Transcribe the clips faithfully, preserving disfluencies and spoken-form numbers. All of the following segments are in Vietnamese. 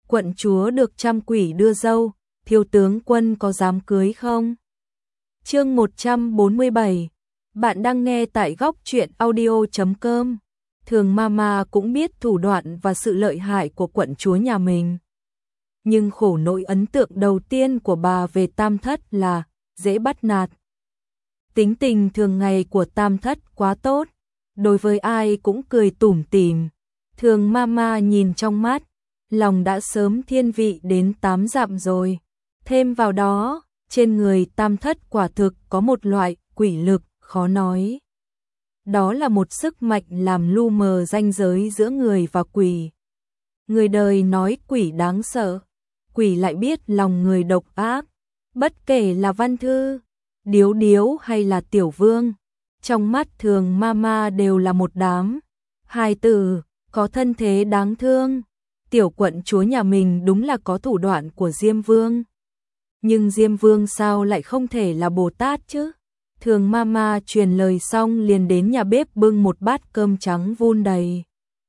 quận chúa được trăm quỷ đưa dâu, thiếu tướng quân có dám cưới không? Chương một trăm bốn mươi bảy. Bạn đang nghe tại góc truyện audio chấm com. Thường Mama cũng biết thủ đoạn và sự lợi hại của quận chúa nhà mình. Nhưng khổ nỗi ấn tượng đầu tiên của bà về Tam Thất là dễ bắt nạt. Tính tình thường ngày của Tam Thất quá tốt, đối với ai cũng cười tủm tỉm. Thường Mama nhìn trong mắt, lòng đã sớm thiên vị đến tám dặm rồi. Thêm vào đó, trên người Tam Thất quả thực có một loại quỷ lực khó nói. Đó là một sức mạnh làm lu mờ ranh giới giữa người và quỷ. Người đời nói quỷ đáng sợ, quỷ lại biết lòng người độc ác. Bất kể là Văn Thư, Điếu Điếu hay là Tiểu Vương, trong mắt Thường Mama đều là một đám hài tử, có thân thế đáng thương. Tiểu quận chúa nhà mình đúng là có thủ đoạn của Diêm Vương. Nhưng Diêm Vương sao lại không thể là Bồ Tát chứ? Thường Mama truyền lời xong liền đến nhà bếp bưng một bát cơm trắng vun đầy.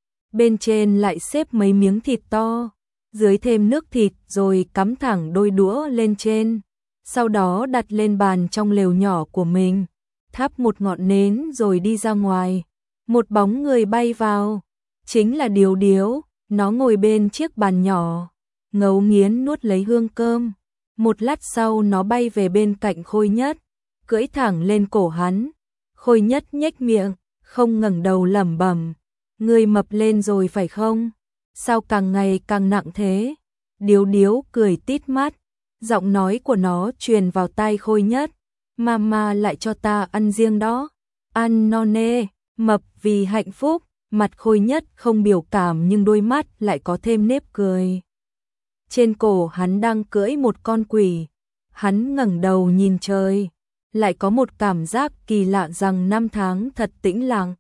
Bên trên lại xếp mấy miếng thịt to, dưới thêm nước thịt rồi cắm thẳng đôi đũa lên trên. Sau đó đặt lên bàn trong lều nhỏ của mình, thắp một ngọn nến rồi đi ra ngoài. Một bóng người bay vào, chính là Điếu Điếu, nó ngồi bên chiếc bàn nhỏ, ngấu nghiến nuốt lấy hương cơm. Một lát sau nó bay về bên cạnh Khôi Nhất, cưỡi thẳng lên cổ hắn. Khôi Nhất nhếch miệng, không ngẩng đầu lẩm bẩm, "Ngươi mập lên rồi phải không? Sao càng ngày càng nặng thế?" Điếu Điếu cười tít mắt, giọng nói của nó truyền vào tai Khôi Nhất, "Mama lại cho ta ăn riêng đó, ăn no nê, mập vì hạnh phúc." Mặt Khôi Nhất không biểu cảm nhưng đôi mắt lại có thêm nếp cười. Trên cổ hắn đang cưỡi một con quỷ. Hắn ngẩng đầu nhìn trời, lại có một cảm giác kỳ lạ rằng năm tháng thật tĩnh lặng.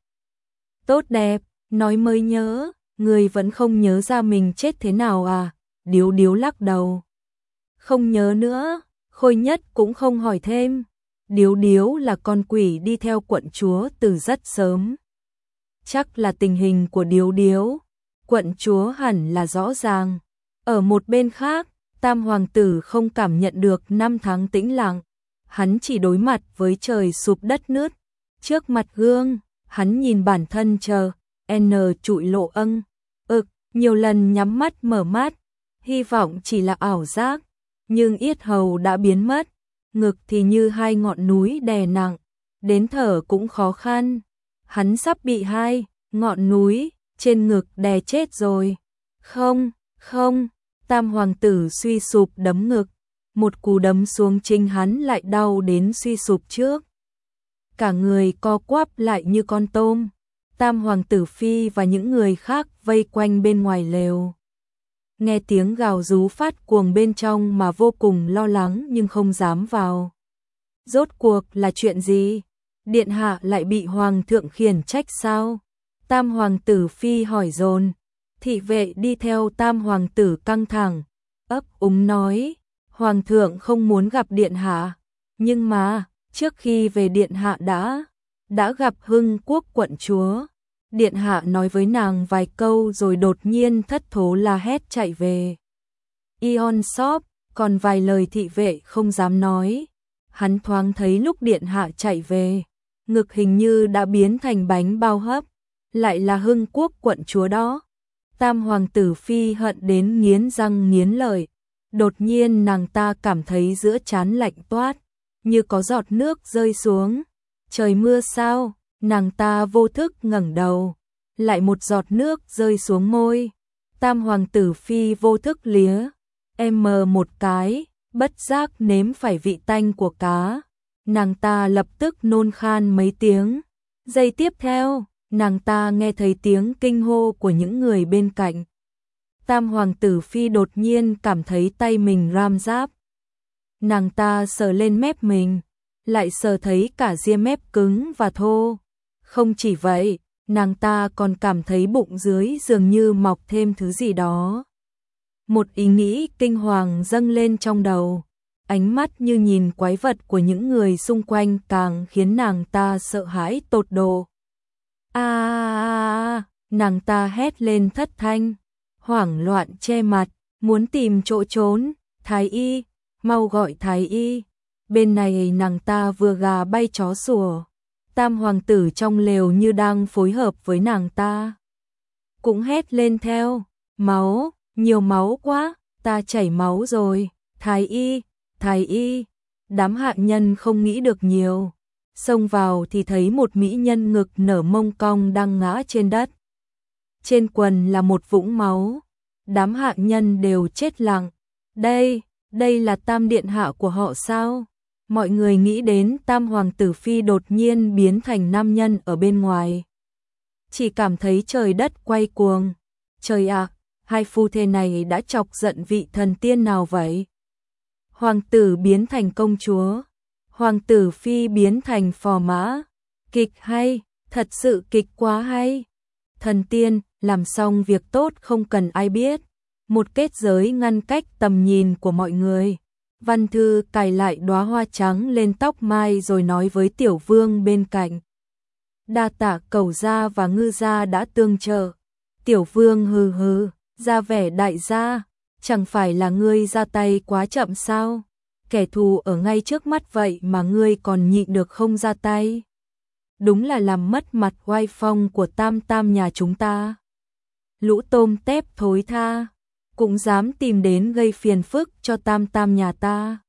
Tốt đẹp, nói mới nhớ, người vẫn không nhớ ra mình chết thế nào à? Điếu Điếu lắc đầu. Không nhớ nữa, Khôi Nhất cũng không hỏi thêm. Điếu Điếu là con quỷ đi theo quận chúa từ rất sớm. Chắc là tình hình của Điếu Điếu, quận chúa hẳn là rõ ràng. Ở một bên khác, Tam Hoàng tử không cảm nhận được năm tháng tĩnh lặng. Hắn chỉ đối mặt với trời sụp đất nứt. Trước mặt gương, hắn nhìn bản thân chờ, N trụi lộ âng, ực, nhiều lần nhắm mắt mở mắt, hy vọng chỉ là ảo giác. Nhưng yết hầu đã biến mất, ngực thì như hai ngọn núi đè nặng, đến thở cũng khó khăn. Hắn sắp bị hai ngọn núi trên ngực đè chết rồi. Không, không, Tam Hoàng tử suy sụp đấm ngực, một cú đấm xuống chính hắn lại đau đến suy sụp trước. Cả người co quắp lại như con tôm. Tam Hoàng tử Phi và những người khác vây quanh bên ngoài lều. Nghe tiếng gào rú phát cuồng bên trong mà vô cùng lo lắng nhưng không dám vào. Rốt cuộc là chuyện gì? Điện hạ lại bị Hoàng thượng khiển trách sao? Tam Hoàng tử Phi hỏi dồn. Thị vệ đi theo Tam Hoàng tử căng thẳng, ấp úng nói, Hoàng thượng không muốn gặp điện hạ, nhưng mà, trước khi về điện hạ đã, đã gặp Hưng Quốc quận chúa. Điện hạ nói với nàng vài câu rồi đột nhiên thất thố la hét chạy về Ion Shop, còn vài lời thị vệ không dám nói. Hắn thoáng thấy lúc điện hạ chạy về, ngực hình như đã biến thành bánh bao hấp, lại là Hưng Quốc quận chúa đó. Tam Hoàng tử Phi hận đến nghiến răng nghiến lợi. Đột nhiên nàng ta cảm thấy giữa trán lạnh toát, như có giọt nước rơi xuống. Trời mưa sao? Nàng ta vô thức ngẩng đầu, lại một giọt nước rơi xuống môi. Tam Hoàng tử Phi vô thức lía em một cái, bất giác nếm phải vị tanh của cá. Nàng ta lập tức nôn khan mấy tiếng. Giây tiếp theo, nàng ta nghe thấy tiếng kinh hô của những người bên cạnh. Tam Hoàng tử Phi đột nhiên cảm thấy tay mình ram ráp. Nàng ta sờ lên mép mình, lại sờ thấy cả ria mép cứng và thô. Không chỉ vậy, nàng ta còn cảm thấy bụng dưới dường như mọc thêm thứ gì đó. Một ý nghĩ kinh hoàng dâng lên trong đầu. Ánh mắt như nhìn quái vật của những người xung quanh càng khiến nàng ta sợ hãi tột độ. A à, nàng ta hét lên thất thanh, hoảng loạn che mặt, muốn tìm chỗ trốn, thái y, mau gọi thái y. Bên này nàng ta vừa gà bay chó sủa, tam hoàng tử trong lều như đang phối hợp với nàng ta. Cũng hét lên theo, máu, nhiều máu quá, ta chảy máu rồi, thái y, thái y. Đám hạ nhân không nghĩ được nhiều, xông vào thì thấy một mỹ nhân ngực nở mông cong đang ngã trên đất. Trên quần là một vũng máu, đám hạ nhân đều chết lặng. Đây, đây là tam điện hạ của họ sao? Mọi người nghĩ đến tam hoàng tử phi đột nhiên biến thành nam nhân ở bên ngoài. Chỉ cảm thấy trời đất quay cuồng. Trời ạ, hai phu thê này đã chọc giận vị thần tiên nào vậy? Hoàng tử biến thành công chúa, hoàng tử phi biến thành phò mã. Kịch hay, thật sự kịch quá hay. Thần tiên, làm xong việc tốt không cần ai biết. Một kết giới ngăn cách tầm nhìn của mọi người. Văn Thư cài lại đóa hoa trắng lên tóc mai rồi nói với Tiểu Vương bên cạnh. Đa tạ Cẩu gia và Ngư gia đã tương trợ. Tiểu Vương hừ hừ, ra vẻ đại gia, chẳng phải là ngươi ra tay quá chậm sao? Kẻ thù ở ngay trước mắt vậy mà ngươi còn nhịn được không ra tay. Đúng là làm mất mặt oai phong của tam tam nhà chúng ta. Lũ tôm tép thối tha, cũng dám tìm đến gây phiền phức cho tam tam nhà ta.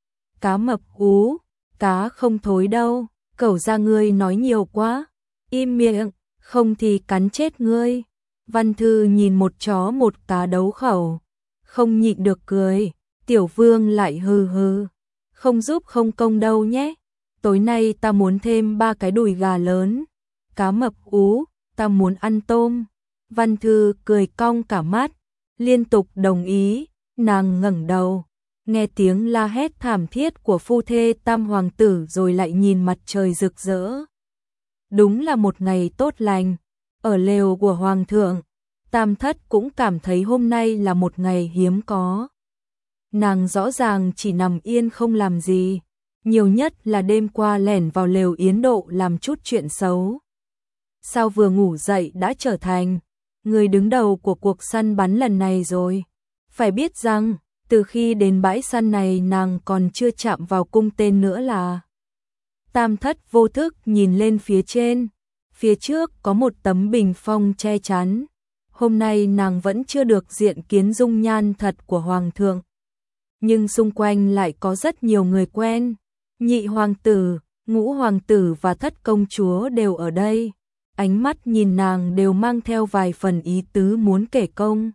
Cá mập ú, cá không thối đâu, Cẩu gia ngươi nói nhiều quá, im miệng, không thì cắn chết ngươi. Văn Thư nhìn một chó một cá đấu khẩu, không nhịn được cười. Tiểu Vương lại hừ hừ, không giúp không công đâu nhé. Tối nay ta muốn thêm ba cái đùi gà lớn. Cá mập ú, ta muốn ăn tôm. Văn Thư cười cong cả mắt, liên tục đồng ý. Nàng ngẩng đầu, nghe tiếng la hét thảm thiết của phu thê tam hoàng tử rồi lại nhìn mặt trời rực rỡ. Đúng là một ngày tốt lành. Ở lều của hoàng thượng, Tam Thất cũng cảm thấy hôm nay là một ngày hiếm có. Nàng rõ ràng chỉ nằm yên không làm gì, nhiều nhất là đêm qua lẻn vào lều Yến Độ làm chút chuyện xấu. Sao vừa ngủ dậy đã trở thành người đứng đầu của cuộc săn bắn lần này rồi? Phải biết rằng, từ khi đến bãi săn này nàng còn chưa chạm vào cung tên nữa là. Tam Thất vô thức nhìn lên phía trên, phía trước có một tấm bình phong che chắn. Hôm nay nàng vẫn chưa được diện kiến dung nhan thật của hoàng thượng. Nhưng xung quanh lại có rất nhiều người quen. Nhị hoàng tử, ngũ hoàng tử và thất công chúa đều ở đây. Ánh mắt nhìn nàng đều mang theo vài phần ý tứ muốn kể công.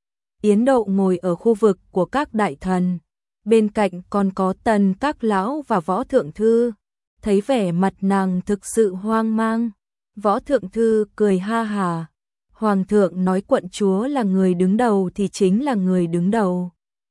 Yến Độ ngồi ở khu vực của các đại thần. Bên cạnh còn có Tần Các Lão và Võ Thượng Thư. Thấy vẻ mặt nàng thực sự hoang mang. Võ Thượng Thư cười ha hà. Hoàng thượng nói quận chúa là người đứng đầu thì chính là người đứng đầu.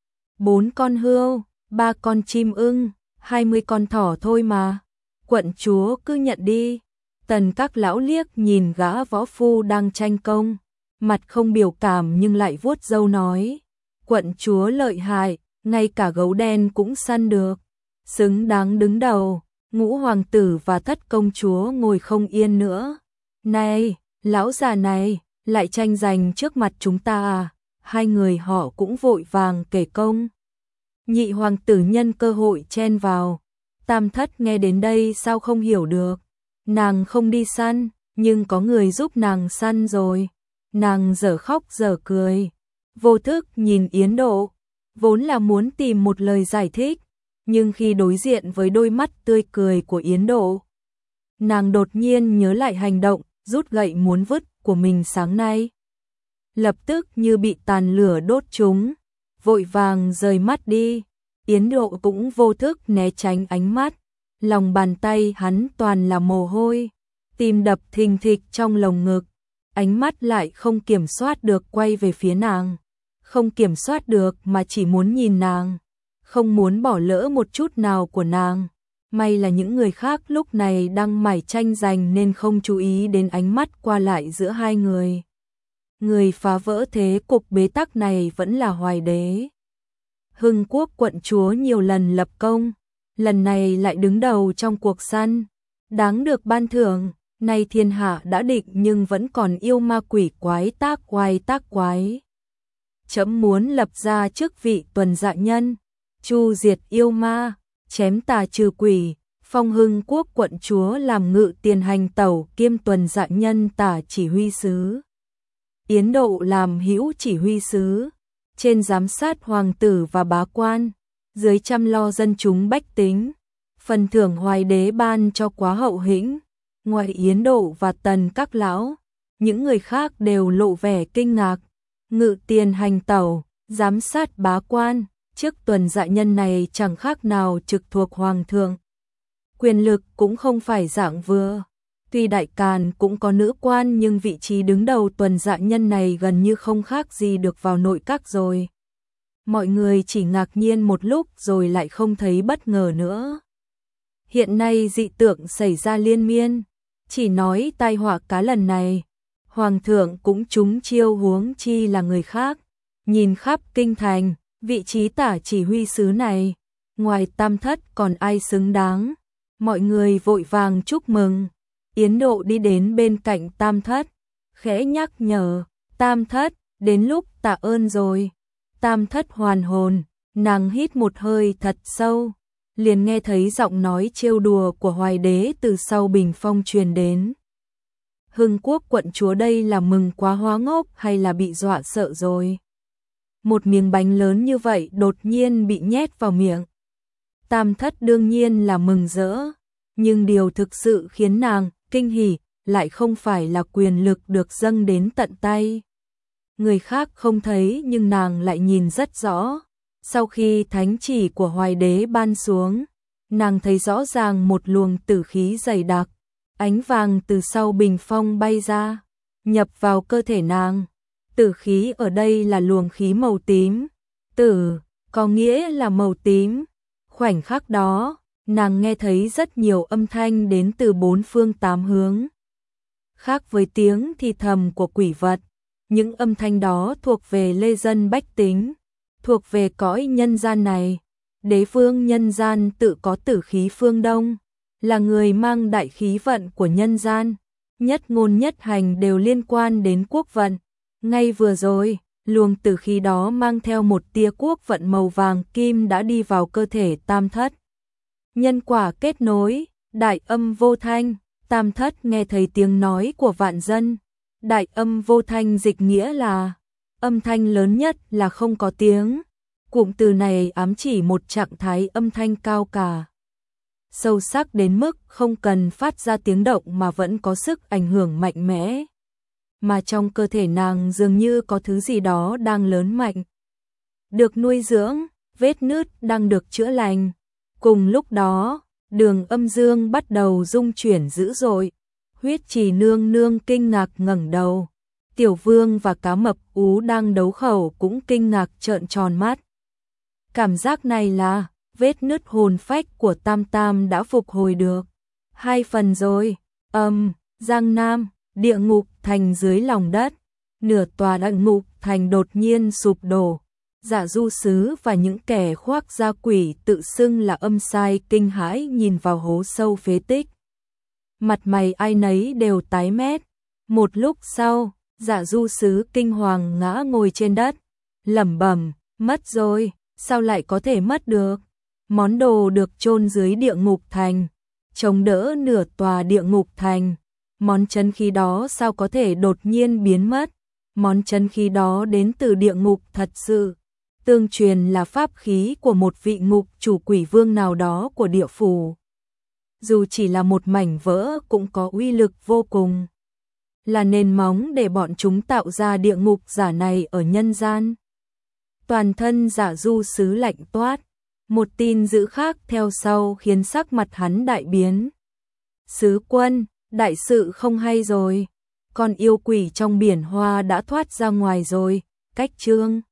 Bốn con hươu, ba con chim ưng, hai mươi con thỏ thôi mà. Quận chúa cứ nhận đi. Tần Các Lão liếc nhìn gã võ phu đang tranh công. Mặt không biểu cảm nhưng lại vuốt râu nói. Quận chúa lợi hại, ngay cả gấu đen cũng săn được. Xứng đáng đứng đầu. Ngũ hoàng tử và thất công chúa ngồi không yên nữa. Này, lão già này, lại tranh giành trước mặt chúng ta à? Hai người họ cũng vội vàng kể công. Nhị hoàng tử nhân cơ hội chen vào. Tam Thất nghe đến đây sao không hiểu được. Nàng không đi săn, nhưng có người giúp nàng săn rồi. Nàng dở khóc dở cười. Vô thức nhìn Yến Độ, vốn là muốn tìm một lời giải thích. Nhưng khi đối diện với đôi mắt tươi cười của Yến Độ, nàng đột nhiên nhớ lại hành động rút gậy muốn vứt của mình sáng nay. Lập tức như bị tàn lửa đốt trúng, vội vàng rời mắt đi. Yến Độ cũng vô thức né tránh ánh mắt, lòng bàn tay hắn toàn là mồ hôi, tim đập thình thịch trong lồng ngực, ánh mắt lại không kiểm soát được quay về phía nàng, không kiểm soát được mà chỉ muốn nhìn nàng, không muốn bỏ lỡ một chút nào của nàng. May là những người khác lúc này đang mải tranh giành nên không chú ý đến ánh mắt qua lại giữa hai người. Người phá vỡ thế cục bế tắc này vẫn là Hoài Đế. Hưng Quốc quận chúa nhiều lần lập công, lần này lại đứng đầu trong cuộc săn, đáng được ban thưởng. Nay thiên hạ đã định nhưng vẫn còn yêu ma quỷ quái tác quái tác quái. trẫm muốn lập ra chức vị tuần dạ nhân, chu diệt yêu ma, chém tà trừ quỷ, phong Hưng Quốc quận chúa làm ngự tiền hành tẩu kiêm tuần dạ nhân tả chỉ huy sứ. Yến Độ làm hữu chỉ huy sứ, trên giám sát hoàng tử và bá quan, dưới chăm lo dân chúng bách tính. Phần thưởng Hoài đế ban cho quá hậu hĩnh, ngoài Yến Độ và Tần các lão, những người khác đều lộ vẻ kinh ngạc. Ngự tiền hành tẩu, giám sát bá quan, chức tuần dạ nhân này chẳng khác nào trực thuộc hoàng thượng. Quyền lực cũng không phải dạng vừa. Tuy Đại Càn cũng có nữ quan nhưng vị trí đứng đầu tuần dạ nhân này gần như không khác gì được vào nội các rồi. Mọi người chỉ ngạc nhiên một lúc rồi lại không thấy bất ngờ nữa. Hiện nay dị tượng xảy ra liên miên, chỉ nói tai họa cá lần này, hoàng thượng cũng trúng chiêu huống chi là người khác. Nhìn khắp kinh thành, vị trí tả chỉ huy sứ này, ngoài Tam Thất còn ai xứng đáng. Mọi người vội vàng chúc mừng. Yến Độ đi đến bên cạnh Tam Thất, khẽ nhắc nhở, Tam Thất, đến lúc tạ ơn rồi. Tam Thất hoàn hồn, nàng hít một hơi thật sâu, liền nghe thấy giọng nói trêu đùa của Hoài đế từ sau bình phong truyền đến. Hưng Quốc quận chúa đây là mừng quá hóa ngốc hay là bị dọa sợ rồi? Một miếng bánh lớn như vậy đột nhiên bị nhét vào miệng. Tam Thất đương nhiên là mừng rỡ, nhưng điều thực sự khiến nàng kinh hỉ lại không phải là quyền lực được dâng đến tận tay. Người khác không thấy nhưng nàng lại nhìn rất rõ. Sau khi thánh chỉ của Hoài đế ban xuống, nàng thấy rõ ràng một luồng tử khí dày đặc, ánh vàng từ sau bình phong bay ra, nhập vào cơ thể nàng. Tử khí ở đây là luồng khí màu tím. Tử có nghĩa là màu tím. Khoảnh khắc đó, nàng nghe thấy rất nhiều âm thanh đến từ bốn phương tám hướng. Khác với tiếng thì thầm của quỷ vật, những âm thanh đó thuộc về lê dân bách tính, thuộc về cõi nhân gian này. Đế vương nhân gian tự có tử khí phương Đông, là người mang đại khí vận của nhân gian, nhất ngôn nhất hành đều liên quan đến quốc vận. Ngay vừa rồi, luồng tử khí đó mang theo một tia quốc vận màu vàng kim đã đi vào cơ thể Tam Thất. Nhân quả kết nối, đại âm vô thanh, Tam Thất nghe thấy tiếng nói của vạn dân. Đại âm vô thanh dịch nghĩa là âm thanh lớn nhất là không có tiếng. Cụm từ này ám chỉ một trạng thái âm thanh cao cả, sâu sắc đến mức không cần phát ra tiếng động mà vẫn có sức ảnh hưởng mạnh mẽ. Mà trong cơ thể nàng dường như có thứ gì đó đang lớn mạnh, được nuôi dưỡng, vết nứt đang được chữa lành. Cùng lúc đó, đường âm dương bắt đầu rung chuyển dữ dội. Huyết Trì nương nương kinh ngạc ngẩng đầu. Tiểu Vương và Cá Mập Ú đang đấu khẩu cũng kinh ngạc trợn tròn mắt. Cảm giác này là vết nứt hồn phách của Tam Tam đã phục hồi được. Hai phần rồi. Âm, um, Giang Nam, địa ngục thành dưới lòng đất. Nửa tòa địa ngục thành đột nhiên sụp đổ. Dạ Du Sứ và những kẻ khoác da quỷ tự xưng là âm sai kinh hãi nhìn vào hố sâu phế tích. Mặt mày ai nấy đều tái mét. Một lúc sau, Dạ Du Sứ kinh hoàng ngã ngồi trên đất, lẩm bẩm, mất rồi, sao lại có thể mất được? Món đồ được chôn dưới địa ngục thành, chống đỡ nửa tòa địa ngục thành. Món chân khí đó sao có thể đột nhiên biến mất? Món chân khí đó đến từ địa ngục thật sự. Tương truyền là pháp khí của một vị ngục chủ quỷ vương nào đó của địa phủ. Dù chỉ là một mảnh vỡ cũng có uy lực vô cùng, là nền móng để bọn chúng tạo ra địa ngục giả này ở nhân gian. Toàn thân Dạ Du Sứ lạnh toát, một tin dữ khác theo sau khiến sắc mặt hắn đại biến. Sứ quân, đại sự không hay rồi, con yêu quỷ trong biển hoa đã thoát ra ngoài rồi. Cách chương